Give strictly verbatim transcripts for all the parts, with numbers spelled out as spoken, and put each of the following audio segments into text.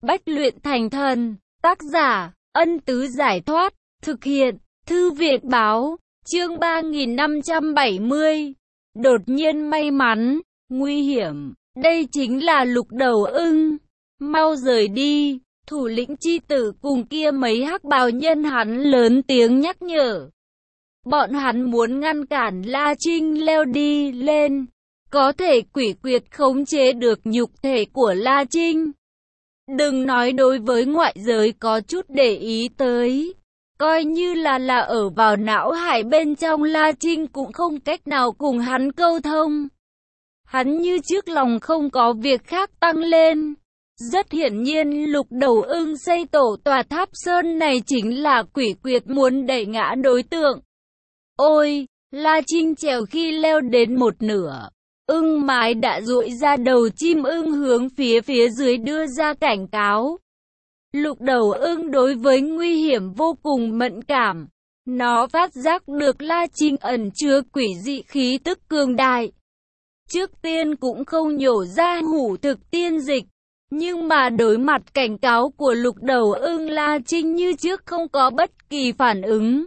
Bách luyện thành thần. Tác giả, Ân Tứ Giải Thoát. Thực hiện, Thư viện báo. Chương ba nghìn năm trăm bảy mươi. Đột nhiên may mắn, nguy hiểm. Đây chính là Lục Đầu Ưng. Mau rời đi. Thủ lĩnh chi tử cùng kia mấy hắc bào nhân hắn lớn tiếng nhắc nhở. Bọn hắn muốn ngăn cản La Trinh leo đi lên. Có thể quỷ quyệt khống chế được nhục thể của La Trinh. Đừng nói đối với ngoại giới có chút để ý tới. Coi như là là ở vào não hải bên trong, La Trinh cũng không cách nào cùng hắn câu thông. Hắn như trước lòng không có việc khác tăng lên. Rất hiển nhiên Lục Đầu Ưng xây tổ tòa tháp sơn này chính là quỷ quyệt muốn đẩy ngã đối tượng. Ôi, La Trinh trèo khi leo đến một nửa. Ưng mái đã duỗi ra đầu chim ưng hướng phía phía dưới đưa ra cảnh cáo. Lục Đầu Ưng đối với nguy hiểm vô cùng mẫn cảm. Nó phát giác được La Trinh ẩn chứa quỷ dị khí tức cường đại. Trước tiên cũng không nhổ ra hủ thực tiên dịch. Nhưng mà đối mặt cảnh cáo của Lục Đầu Ưng, La Trinh như trước không có bất kỳ phản ứng.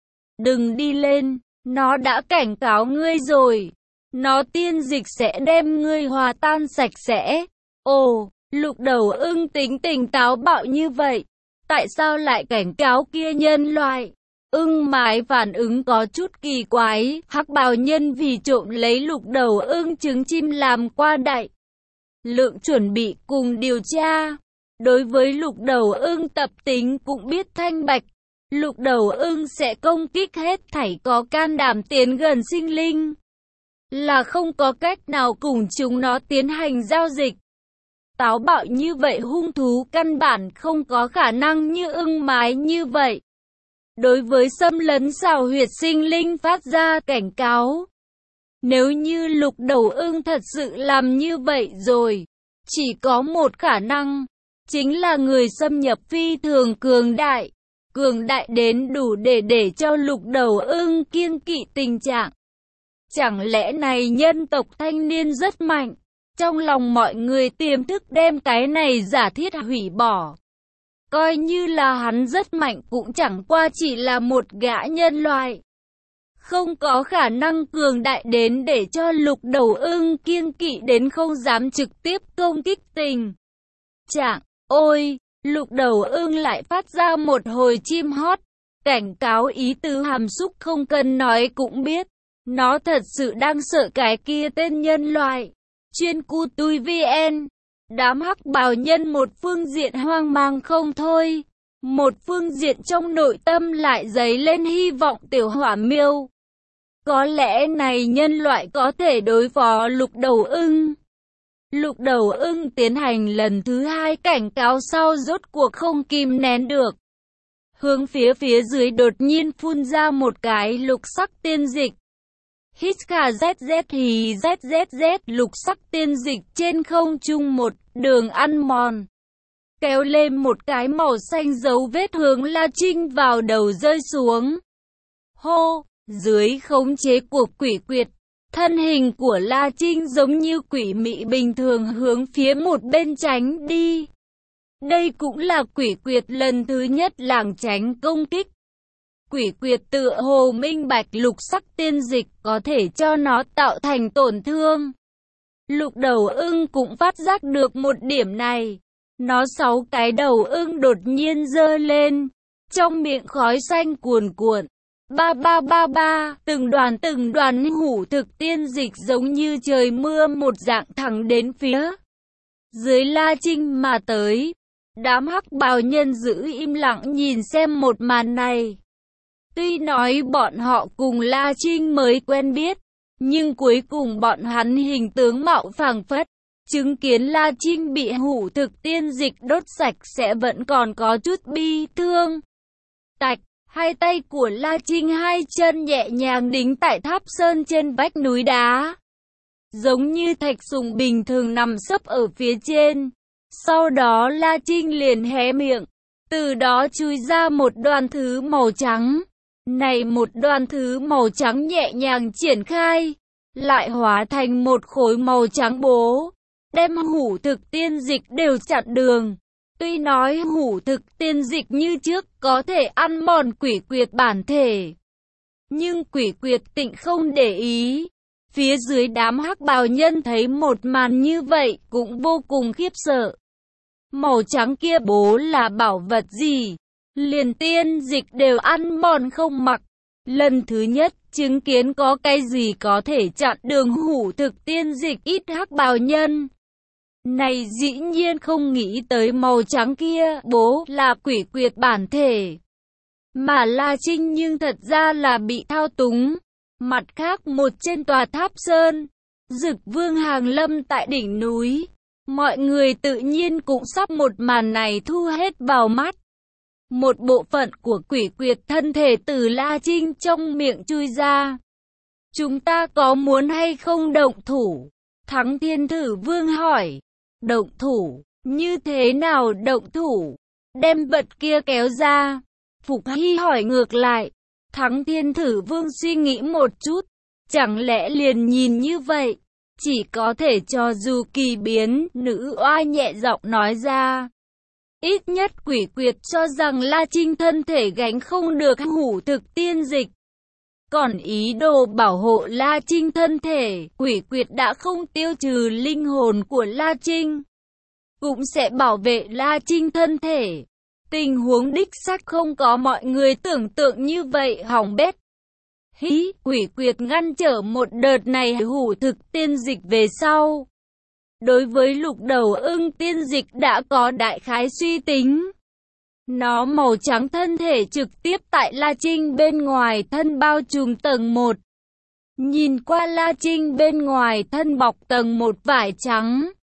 Đừng đi lên, nó đã cảnh cáo ngươi rồi. Nó tiên dịch sẽ đem ngươi hòa tan sạch sẽ. Ồ, Lục Đầu Ưng tính tình táo bạo như vậy. Tại sao lại cảnh cáo kia nhân loại? Ưng mái phản ứng có chút kỳ quái. Hắc bào nhân vì trộm lấy Lục Đầu Ưng trứng chim làm qua đại lượng chuẩn bị cùng điều tra. Đối với Lục Đầu Ưng tập tính cũng biết thanh bạch. Lục Đầu Ưng sẽ công kích hết thảy có can đảm tiến gần sinh linh. Là không có cách nào cùng chúng nó tiến hành giao dịch. Táo bạo như vậy hung thú căn bản không có khả năng như ưng mái như vậy. Đối với xâm lấn xào huyệt sinh linh phát ra cảnh cáo. Nếu như Lục Đầu Ưng thật sự làm như vậy rồi, chỉ có một khả năng, chính là người xâm nhập phi thường cường đại. Cường đại đến đủ để để cho Lục Đầu Ưng kiêng kỵ tình trạng. Chẳng lẽ này nhân tộc thanh niên rất mạnh? Trong lòng mọi người tiềm thức đem cái này giả thiết hủy bỏ. Coi như là hắn rất mạnh cũng chẳng qua chỉ là một gã nhân loại. Không có khả năng cường đại đến để cho Lục Đầu Ưng kiêng kỵ đến không dám trực tiếp công kích tình trạng. Ôi, Lục Đầu Ưng lại phát ra một hồi chim hót. Cảnh cáo ý tứ hàm xúc không cần nói cũng biết. Nó thật sự đang sợ cái kia tên nhân loại. Chuyên cu tui vn. Đám hắc bào nhân một phương diện hoang mang không thôi. Một phương diện trong nội tâm lại dấy lên hy vọng tiểu hỏa miêu. Có lẽ này nhân loại có thể đối phó Lục Đầu Ưng. Lục Đầu Ưng tiến hành lần thứ hai cảnh cáo sau rốt cuộc không kìm nén được. Hướng phía phía dưới đột nhiên phun ra một cái lục sắc tiên dịch. Hít khà zz thì zzz lục sắc tiên dịch trên không trung một đường ăn mòn. Kéo lên một cái màu xanh dấu vết hướng La Trinh vào đầu rơi xuống. Hô, dưới khống chế của quỷ quyệt, thân hình của La Trinh giống như quỷ mị bình thường hướng phía một bên tránh đi. Đây cũng là quỷ quyệt lần thứ nhất lảng tránh công kích. Quỷ quyệt tựa hồ minh bạch lục sắc tiên dịch có thể cho nó tạo thành tổn thương. Lục Đầu Ưng cũng phát giác được một điểm này. Nó sáu cái đầu ưng đột nhiên giơ lên. Trong miệng khói xanh cuồn cuộn. Ba ba ba ba, từng đoàn từng đoàn hủ thực tiên dịch giống như trời mưa một dạng thẳng đến phía dưới La Trinh mà tới. Đám hắc bào nhân giữ im lặng nhìn xem một màn này. Tuy nói bọn họ cùng La Trinh mới quen biết, nhưng cuối cùng bọn hắn hình tướng mạo phảng phất. Chứng kiến La Trinh bị hủ thực tiên dịch đốt sạch sẽ vẫn còn có chút bi thương. Tạch, hai tay của La Trinh hai chân nhẹ nhàng đính tại tháp sơn trên vách núi đá. Giống như thạch sùng bình thường nằm sấp ở phía trên. Sau đó La Trinh liền hé miệng, từ đó chui ra một đoàn thứ màu trắng. Này một đoàn thứ màu trắng nhẹ nhàng triển khai, lại hóa thành một khối màu trắng bố, đem hủ thực tiên dịch đều chặn đường. Tuy nói hủ thực tiên dịch như trước có thể ăn mòn quỷ quyệt bản thể, nhưng quỷ quyệt tịnh không để ý. Phía dưới đám hắc bào nhân thấy một màn như vậy cũng vô cùng khiếp sợ. Màu trắng kia bố là bảo vật gì? Liền tiên dịch đều ăn mòn không mặc. Lần thứ nhất chứng kiến có cái gì có thể chặn đường hủ thực tiên dịch, ít hắc bào nhân này dĩ nhiên không nghĩ tới màu trắng kia bố là quỷ quyệt bản thể. Mà La Trinh nhưng thật ra là bị thao túng. Mặt khác một trên tòa tháp sơn, Dực Vương hàng lâm tại đỉnh núi. Mọi người tự nhiên cũng sắp một màn này thu hết vào mắt. Một bộ phận của quỷ quyệt thân thể từ La Trinh trong miệng chui ra. Chúng ta có muốn hay không động thủ? Thắng Thiên Thử Vương hỏi. Động thủ? Như thế nào động thủ? Đem vật kia kéo ra. Phục Hy hỏi ngược lại. Thắng Thiên Thử Vương suy nghĩ một chút. Chẳng lẽ liền nhìn như vậy? Chỉ có thể cho dù kỳ biến, nữ oai nhẹ giọng nói ra. Ít nhất quỷ quyệt cho rằng La Trinh thân thể gánh không được hủ thực tiên dịch. Còn ý đồ bảo hộ La Trinh thân thể, quỷ quyệt đã không tiêu trừ linh hồn của La Trinh, cũng sẽ bảo vệ La Trinh thân thể. Tình huống đích xác không có mọi người tưởng tượng như vậy hỏng bét. Hí, quỷ quyệt ngăn trở một đợt này hủ thực tiên dịch về sau. Đối với lục đầu ưng tiên dịch đã có đại khái suy tính. Nó màu trắng thân thể trực tiếp tại La Trinh bên ngoài thân bao trùm tầng một. Nhìn qua La Trinh bên ngoài thân bọc tầng một vải trắng.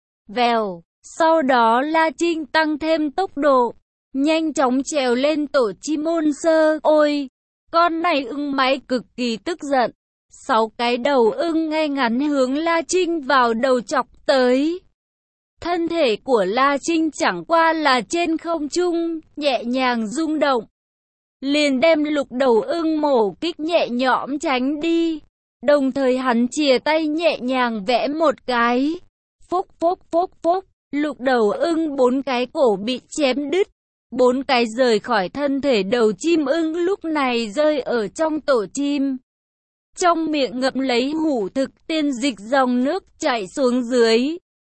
Vèo, sau đó La Trinh tăng thêm tốc độ, nhanh chóng trèo lên tổ chim môn sơ. Ôi, con này ưng máy cực kỳ tức giận. Sáu cái đầu ưng ngay ngắn hướng La Trinh vào đầu chọc tới. Thân thể của La Trinh chẳng qua là trên không trung, nhẹ nhàng rung động. Liền đem lục đầu ưng mổ kích nhẹ nhõm tránh đi. Đồng thời hắn chìa tay nhẹ nhàng vẽ một cái. Phốc phốc phốc phốc, lục đầu ưng bốn cái cổ bị chém đứt. Bốn cái rời khỏi thân thể đầu chim ưng lúc này rơi ở trong tổ chim. Trong miệng ngậm lấy hủ thực tiên dịch dòng nước chảy xuống dưới.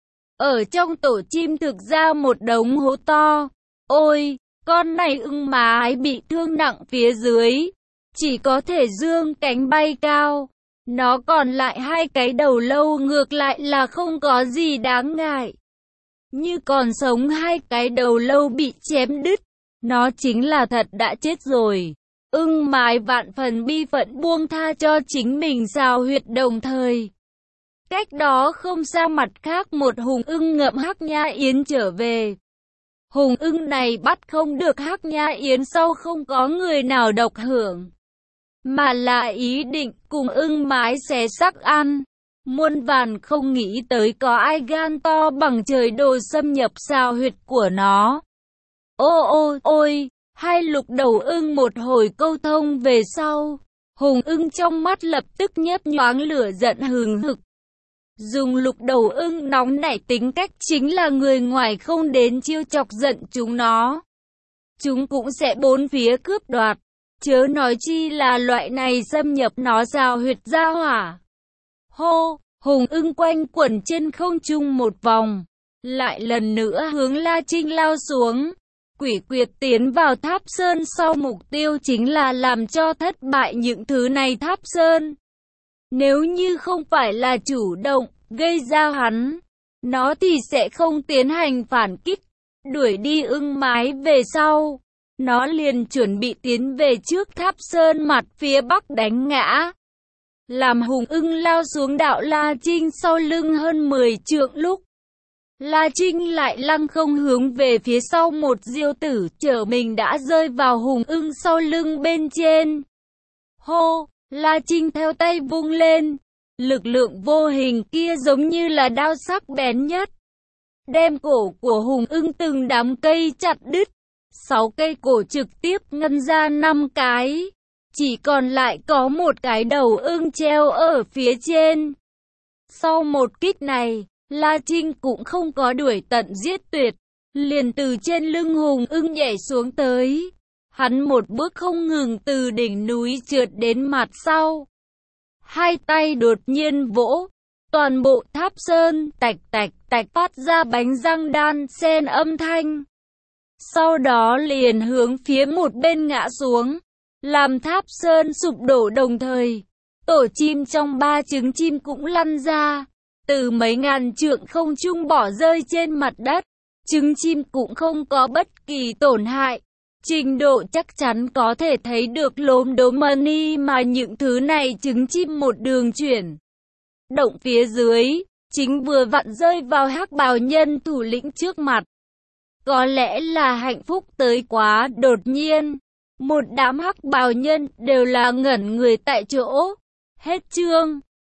Ở trong tổ chim thực ra một đống hố to. Ôi, con này ưng mái bị thương nặng phía dưới. Chỉ có thể dương cánh bay cao. Nó còn lại hai cái đầu lâu ngược lại là không có gì đáng ngại. Như còn sống hai cái đầu lâu bị chém đứt. Nó chính là thật đã chết rồi. Ưng mái vạn phần bi phận buông tha cho chính mình xào huyệt đồng thời. Cách đó không xa mặt khác một hùng ưng ngậm Hắc Nha Yến trở về. Hùng ưng này bắt không được Hắc Nha Yến sau không có người nào độc hưởng, mà là ý định cùng ưng mái xé xác ăn. Muôn vàn không nghĩ tới có ai gan to bằng trời đồ xâm nhập xào huyệt của nó. Ô ô ôi, hai lục đầu ưng một hồi câu thông về sau. Hùng ưng trong mắt lập tức nhấp nhoáng lửa giận hừng hực. Dùng lục đầu ưng nóng nảy tính cách chính là người ngoài không đến chiêu chọc giận chúng nó, chúng cũng sẽ bốn phía cướp đoạt. Chớ nói chi là loại này xâm nhập nó xào huyệt ra hỏa. Hô, hùng ưng quanh quẩn trên không trung một vòng, lại lần nữa hướng La Trinh lao xuống. Quỷ quyệt tiến vào tháp sơn sau mục tiêu chính là làm cho thất bại những thứ này tháp sơn. Nếu như không phải là chủ động gây ra hắn, nó thì sẽ không tiến hành phản kích. Đuổi đi ưng mái về sau, nó liền chuẩn bị tiến về trước tháp sơn mặt phía bắc đánh ngã. Làm hùng ưng lao xuống đạo La Trinh sau lưng hơn mười trượng lúc, La Trinh lại lăng không hướng về phía sau một diêu tử, trở mình đã rơi vào hùng ưng sau lưng bên trên. Hô, La Trinh theo tay vung lên, lực lượng vô hình kia giống như là đao sắc bén nhất, đem cổ của hùng ưng từng đám cây chặt đứt. Sáu cây cổ trực tiếp ngân ra năm cái, chỉ còn lại có một cái đầu ưng treo ở phía trên. Sau một kích này, La Trinh cũng không có đuổi tận giết tuyệt, liền từ trên lưng hùng ưng nhảy xuống tới. Hắn một bước không ngừng từ đỉnh núi trượt đến mặt sau. Hai tay đột nhiên vỗ, toàn bộ tháp sơn tạch tạch tạch phát ra bánh răng đan xen âm thanh. Sau đó liền hướng phía một bên ngã xuống, làm tháp sơn sụp đổ đồng thời. Tổ chim trong ba trứng chim cũng lăn ra, từ mấy ngàn trượng không trung bỏ rơi trên mặt đất. Trứng chim cũng không có bất kỳ tổn hại. Trình độ chắc chắn có thể thấy được lốm đốm money mà những thứ này trứng chim một đường chuyển. Động phía dưới, chính vừa vặn rơi vào hắc bào nhân thủ lĩnh trước mặt. Có lẽ là hạnh phúc tới quá đột nhiên. Một đám hắc bào nhân đều là ngẩn người tại chỗ. Hết chương.